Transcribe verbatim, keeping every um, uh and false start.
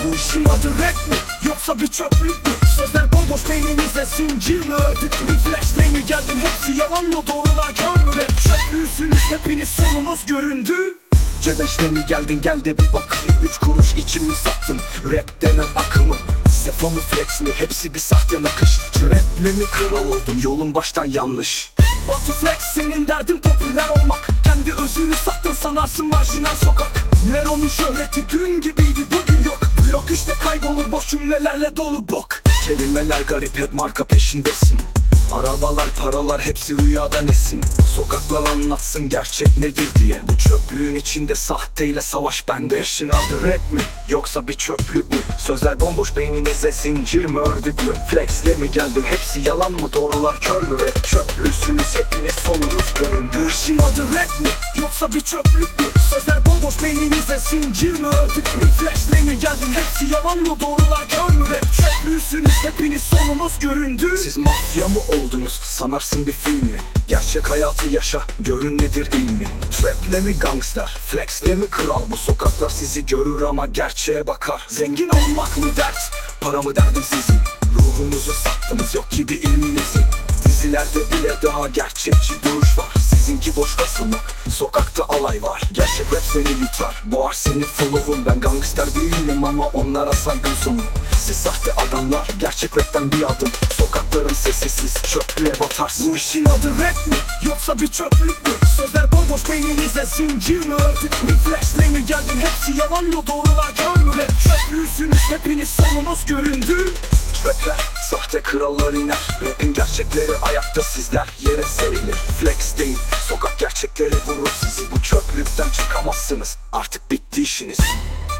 Bu işin adı rap mi yoksa bir çöplük mü? Sözler bomboş beyninize zincir mi ördük? Refleksle mi geldin hepsi yalan mı doğrular kör mü? Rap çöplüğüsünüz hepiniz sonunuz göründü. Cebeşle mi geldin gel de bir bak. Üç kuruş içimi sattın rap denen akımı. Sefa mı flex mi hepsi bir sahte nakış. Raple mi kral oldum yolun baştan yanlış. Batı flex senin derdin popüler olmak. Kendi özünü sattın sanarsın marjinal sokak. Neron'un şöhreti dün gibiydi bugün yok. Blok işte kaybolur boş cümlelerle dolu bok. Kelimeler garip hep marka peşindesin. Arabalar paralar hepsi rüyadan esin. Sokaklar anlatsın gerçek nedir diye. Bu çöplüğün içinde sahteyle savaş bende. İşin adı rap mi yoksa bir çöplük mü? Sözler bomboş beyninize zincir mi ördük mü? Flexle mi geldin hepsi yalan mı doğrular kör mü? Rap çöplüğüsünüz hepiniz sonunuz göründü. İşin adı rap mi yoksa bir çöplük mü? Sözler bomboş beyninize zincir mi ördük mü? Flexle mi geldin hepsi yalan mı doğrular kör mü? Rap çöplüğüsünüz hepiniz sonunuz göründü. Siz mafya mı oldunuz sanarsın bir filmi? Gerçek hayatı yaşa görün nedir ilmi? Traple mi gangster flexle mi kral? Bu sokaklar sizi görür ama gerçeğe bakar. Zengin olmak mı dert para mı derdim sizin? Ruhunuzu sattınız yok gibi ilminizin. Dizilerde bile daha gerçekçi duruş var. Sizinki boş kasılmak sokakta alay var. Gerçek rap seni yutar boğar seni flow'un. Ben gangster değilim ama onlara saygım sunun. Siz sahte adamlar gerçek rapten bir adım. Sokakların sessiz çöplüğe batarsın. Bu işin adı rap mi yoksa bir çöplük mü? Sözler bomboş beyninize zincir mi ördük mü? Flexle mi geldin hepsi yalan mı doğrular kör mü? Rap çöplüğüsünüz hepiniz sonunuz göründü. Rapler sahte krallar iner. Rapin gerçekleri ayakta sizler yere serilir. Flex değil sokak gerçekleri vurur sizi. Bu çöplükten çıkamazsınız artık bitti işiniz.